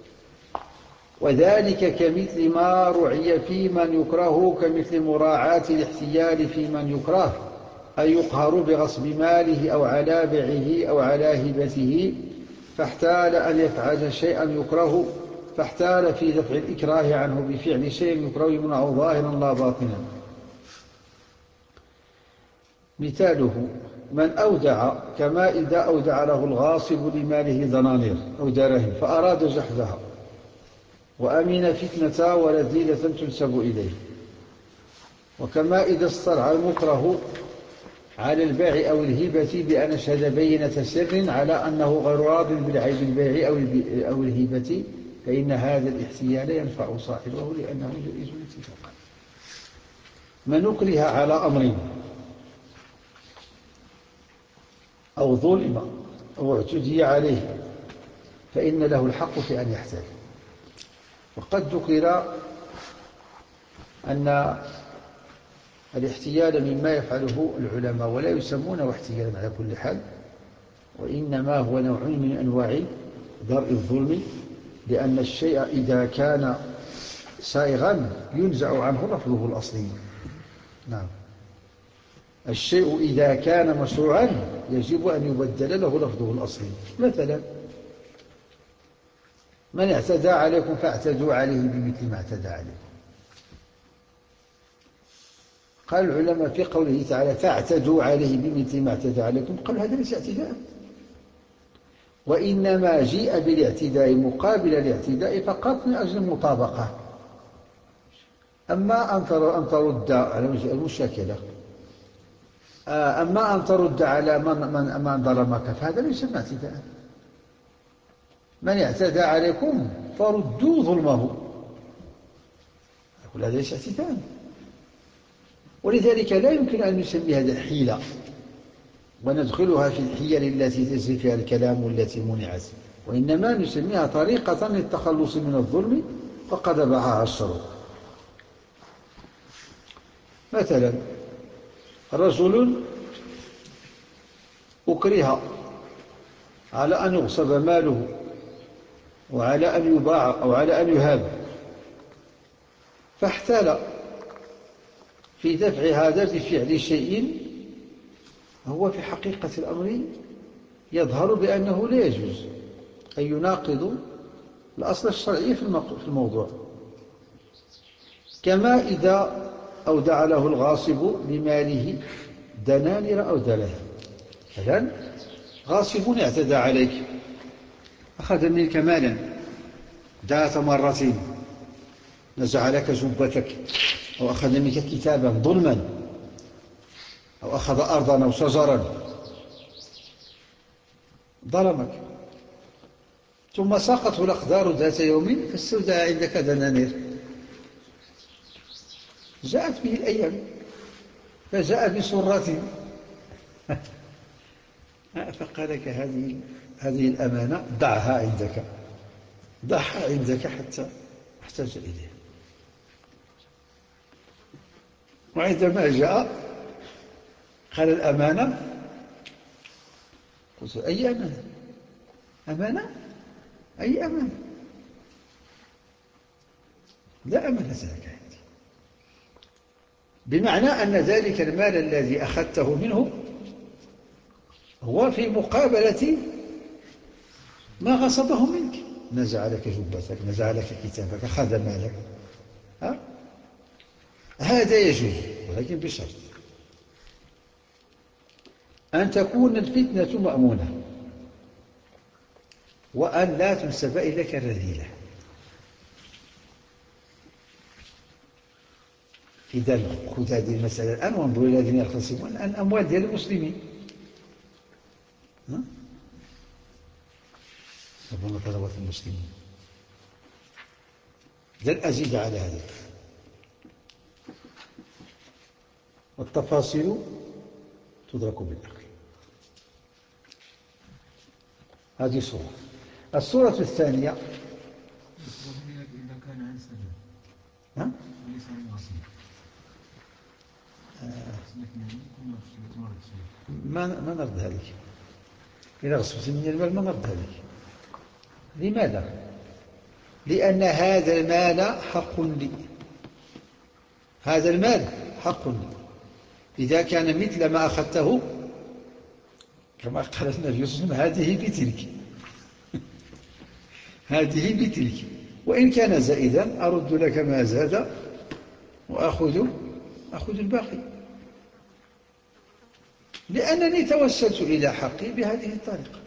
وذلك كمثل ما رعي في من يكره كمثل مراعاة الاحتيال في من يكره أي يقهر بغصب ماله أو على بيعه أو على هبته فاحتال أن يفعل شيئا يكره فاحتال في دفع الإكراه عنه بفعل شيء يكره يمنع ظاهرا لا باطنا. مثاله من أودع كما إذا أودع له الغاصب لماله دنانير أو دراهم فأراد جحدها وأمن فتنة ورذيلة تنسب إليه. وكما إذا استرعى المكره على البيع أو الهبة بأن أشهد بينة سر على أنه غير راض بالعيب البيع أو الهبة فإن هذا الاحتيال ينفع صاحبه لأنه جائز اتفاقا. من أكره على أمر أو ظلم أو اعتدي عليه فإن له الحق في أن يحتال. وقد ذكر أن الاحتيال مما يفعله العلماء ولا يسمونه احتيالا على كل حال، وإنما هو نوع من أنواع درء الظلم، لأن الشيء إذا كان سائغا ينزع عنه لفظه الأصلي. نعم، الشيء إذا كان مشروعا يجب أن يبدل له لفظه الأصلي. مثلا من اعتدى عليكم فاعتدوا عليه بمثل ما اعتدى عليكم. قال العلماء في قوله تعالى فاعتدوا عليه بمثل ما اعتدى عليكم قالوا هذا ليس اعتداء، وإنما جيء بالاعتداء مقابل الاعتداء فقط من أجل المطابقة. أما أن ترد على المشاكلة، أما أن ترد على من, من, من ظلمك فهذا ليس اعتداء. من اعتدى عليكم فردوا ظلمه، يقول هذا ليس اعتداء. ولذلك لا يمكن أن نسمي هذا حيلة وندخلها في الحيل التي تجري فيها الكلام والتي منعت، وإنما نسميها طريقة للتخلص من الظلم وقد أباحها الشرع. مثلا رجل أكره على أن يغصب ماله وعلى أن يباع أو على أن يهاب، فاحتال في دفع هذا بفعل شيء هو في حقيقة الأمر يظهر بأنه لا يجوز، أي يناقض الأصل الشرعي في الموضوع. كما إذا أودع له الغاصب لماله دنانير أو دراهم. مثلا غاصب اعتدى عليك، أخذ منك مالا ذات مرتين، نزع لك جبتك، أو أخذ منك كتابا ظلما، أو أخذ أرضا أو شجرا، ظلمك، ثم ساقته الأقدار ذات يوم فاستودع عندك دنانير. جاءت به الأيام فجاء بسرة فقال لك هذه هذه الأمانة ضعها عندك، ضعها عندك حتى احتاج إليها. وعندما جاء قال الأمانة، قلت أي أمانة؟ أمانة؟ أي أمانة؟ لا أمانة لك عندي، بمعنى أن ذلك المال الذي أخذته منه هو في مقابلة ما غصبه منك، نزع لك جبتك، نزع لك كتابك، أخذ مالك. ها؟ هذا يجوز، ولكن بشرط أن تكون الفتنة مأمونة، وأن لا تنسب إليك الرذيلة. إذا خذ هذه المسألة الآن وانظر إلى الذين يختصمون عن أموال ديال المسلمين. غزوات المسلمين. لن أزيد على هذا، والتفاصيل تدرك بالعقل. هذه صورة. الصورة الثانية إذا كان عن سبب ها؟ وليس عن وصية ما ما نرد هذه. إذا غصبت مني المال ما نرد هذه. لماذا؟ لأن هذا المال حق لي، هذا المال حق لي. إذا كان مثل ما أخذته كما قال النبي صلى الله عليه وسلم هذه بتلك هذه بتلك، وإن كان زائدا أرد لك ما زاد وأخذ أخذ الباقي، لأنني توسلت إلى حقي بهذه الطريقة.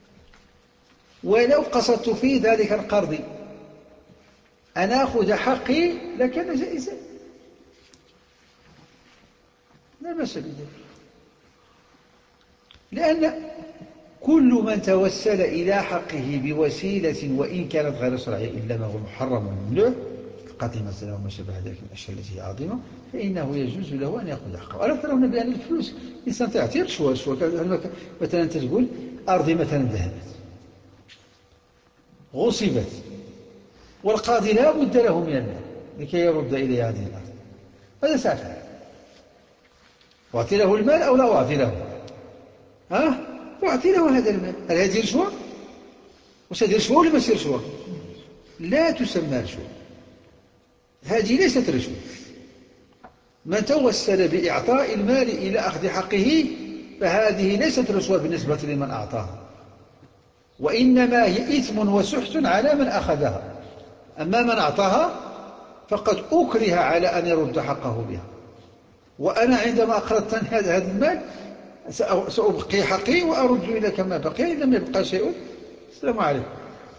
ولو قصدت في ذلك القرض أن أخذ حقي لكان جائزا، لا بأس بذلك، لأن كل من توسل إلى حقه بوسيلة وإن كانت غير شرعية إلا ما هو محرم وممنوع القتل مثلا وما شابه ذلك من الأشياء التي هي عظيمة، فإنه يجوز له أن يأخذ حقه. ألا ترون بأن الفلوس الإنسان تعطي رشوة رشوة مثلا أنت تقول أرضي مثلا ذهبت غصبت والقاضي لا بد له من المال لكي يرد إلي هذه الأرض، ماذا سأفعل؟ أعطي له المال أو لا أعطي له؟ ها؟ أعطي له هذا المال. هل هذه رشوة؟ وش هذه رشوة ولا ماشي رشوة؟ لا تسمى رشوة، هذه ليست رشوة. من توسل بإعطاء المال إلى أخذ حقه فهذه ليست رشوة بالنسبة لمن أعطاها، وإنما هي إثم وسحت على من أخذها. أما من أعطاها فقد أكره على أن يرد حقه بها، وأنا عندما أقرضتني هذا المال سأبقي حقي وأرد إليك ما بقي، إذا لم يبقى شيء السلام عليكم،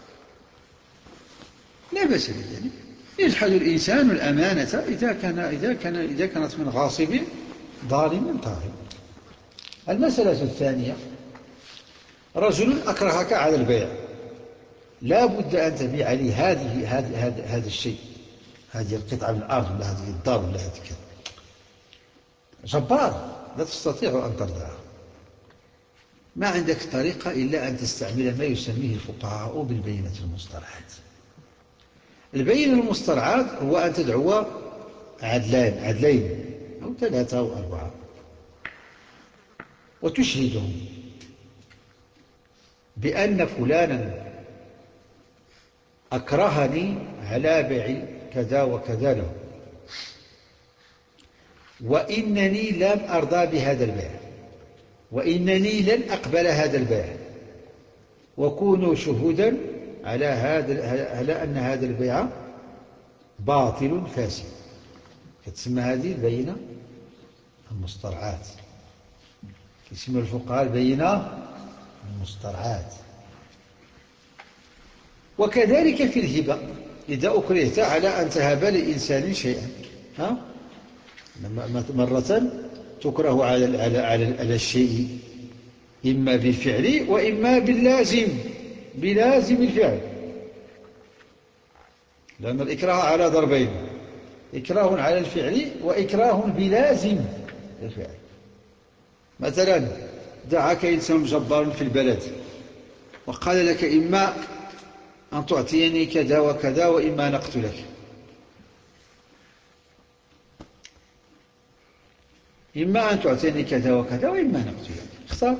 لا بأس بذلك. يجحد الإنسان الأمانة إذا كان إذا كان إذا كانت من غاصب ظالم طاغي. المسألة الثانية، رجل أكرهك على البيع، لا بد أن تبيع لي هذه هذه هذا هذا الشيء، هذه القطعة من الأرض ولا هذه الدار ولا هذه كذا. جبار لا تستطيع أن ترضاها، ما عندك طريقة إلا أن تستعمل ما يسميه الفقهاء بالبينة المسترعات. البينة المسترعات هو أن تدعو عدلين عدلين أو ثلاثة أو أربعة وتشهدهم بأن فلانا أكرهني على بيع كذا وكذا له، وإنني لم أرضى بهذا البيع، وإنني لن أقبل هذا البيع، وكونوا شهودا على هذا على أن هذا البيع باطل فاسد. فتسمى هذه البينة المسترعات، يسمى الفقهاء البينة المسترعات. وكذلك في الهبة، إذا أكرهت على أن تهب لإنسان شيئا، ها؟ مرة تكره على على على الشيء إما بالفعل وإما باللازم، بلازم الفعل، لأن الإكراه على ضربين: إكراه على الفعل وإكراه بلازم الفعل. مثلا دعاك إنسان جبار في البلد وقال لك إما أن تعطيني كذا وكذا وإما نقتلك، إما أن تعطيني كذا وكذا وإما نقتلك، اختار.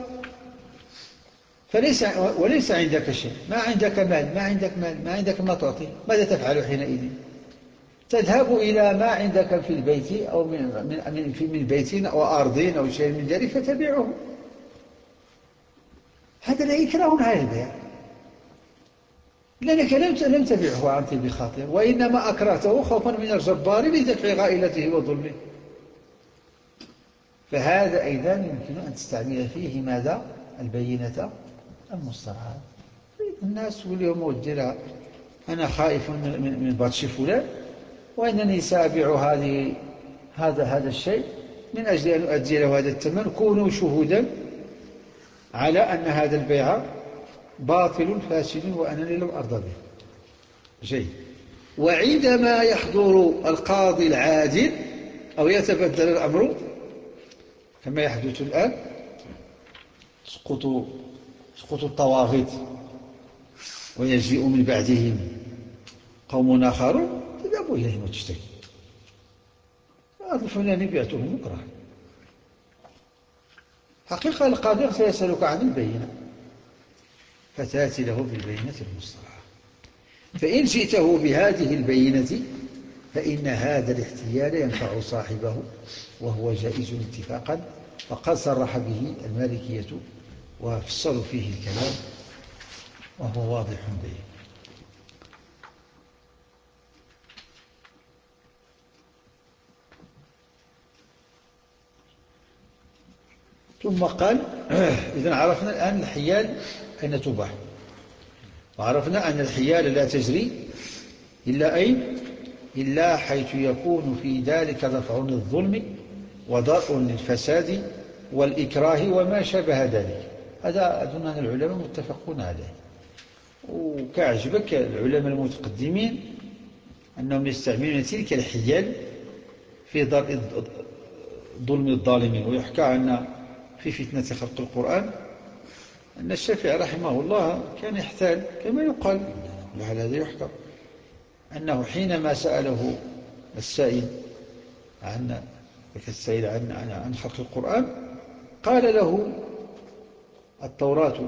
فليس وليس عندك شيء، ما عندك مال، ما عندك مال ما عندك ما تعطي، ماذا تفعل حينئذ؟ تذهب إلى ما عندك في البيت أو من من من بيت أو أرض أو شيء من ذلك فتبيعه. هذا لا إكراه على البيع، لأنك لم لم تبيعه عن طيب خاطر، وإنما أكرهته خوفا من الجبار لدفع غائلته وظلمه. فهذا أيضا يمكن أن تستعمل فيه ماذا؟ البينة المسترعات. الناس واليوم وديرها أنا خائف من من بطش فلان وإنني سأبيع هذه هذا هذا الشيء من أجل أن أؤدي له هذا الثمن، كونوا شهودا على أن هذا البيع باطل فاسد وأنني لم أرضى به. جيد. وعندما يحضر القاضي العادل أو يتبدل الأمر كما يحدث الآن، تسقط تسقط الطواغيت ويجيء من بعدهم قوم آخرون، تذهب إليهم وتشتكي هذا الفلاني بعته مكره. حقيقة القاضي سيسألك عن البينة فتأتي له بالبينة المصطلحة، فإن جئته بهذه البينة فإن هذا الاحتيال ينفع صاحبه وهو جائز اتفاقا، وقد صرح به المالكية وفصلوا فيه الكلام وهو واضح به. ثم قال إذن عرفنا الآن الحيال أين تباح، وعرفنا أن الحيال لا تجري إلا أين إلا حيث يكون في ذلك دفع للظلم ودرء للفساد والإكراه وما شابه ذلك. هذا أظن أن العلماء متفقون عليه، وكعجبك العلماء المتقدمين أنهم يستعملون تلك الحيال في درء ظلم الظالمين. ويحكى عنا في فتنة خلق القرآن أن الشافعي رحمه الله كان يحتال كما يقال، لعل هذا يحكى أنه حينما سأله السائل عن السائل عن عن خلق القرآن قال له التوراة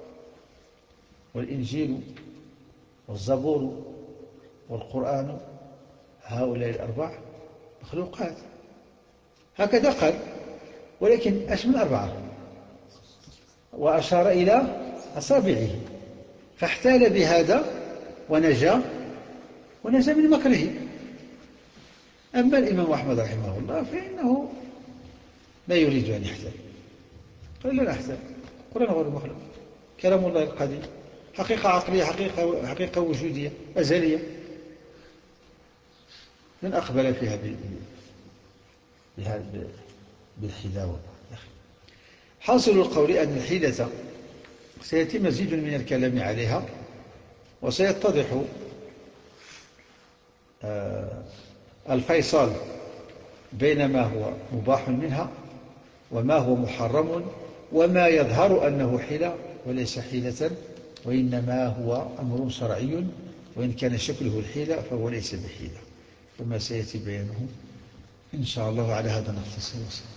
والإنجيل والزبور والقرآن هؤلاء الأربع مخلوقات، هكذا قال، ولكن أش من أربعة، وأشار إلى أصابعه فاحتال بهذا ونجا ونجا من مكره. أما الإمام أحمد رحمه الله فإنه لا يريد أن يحتال، قال لا نحتال، القرآن غير مخلوق، كلام الله القديم، حقيقة عقلية، حقيقة, حقيقة وجودية أزلية، من أقبل فيها بالحلاوة. حاصل القول أن الحيلة سيأتي مزيد من الكلام عليها، وسيتضح الفيصل بين ما هو مباح منها وما هو محرم، وما يظهر أنه حيلة وليس حيلة وإنما هو أمر شرعي، وإن كان شكله الحيلة فهو ليس بحيلة، وما سيأتي بيانه إن شاء الله. على هذا نختصر وصلى.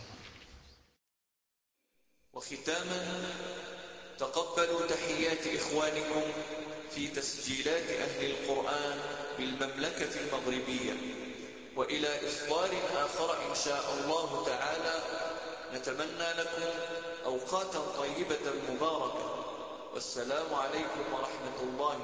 وختاما تقبلوا تحيات إخوانكم في تسجيلات أهل القرآن بالمملكة المغربية، وإلى إصدار آخر إن شاء الله تعالى نتمنى لكم أوقاتا طيبة مباركة، والسلام عليكم ورحمة الله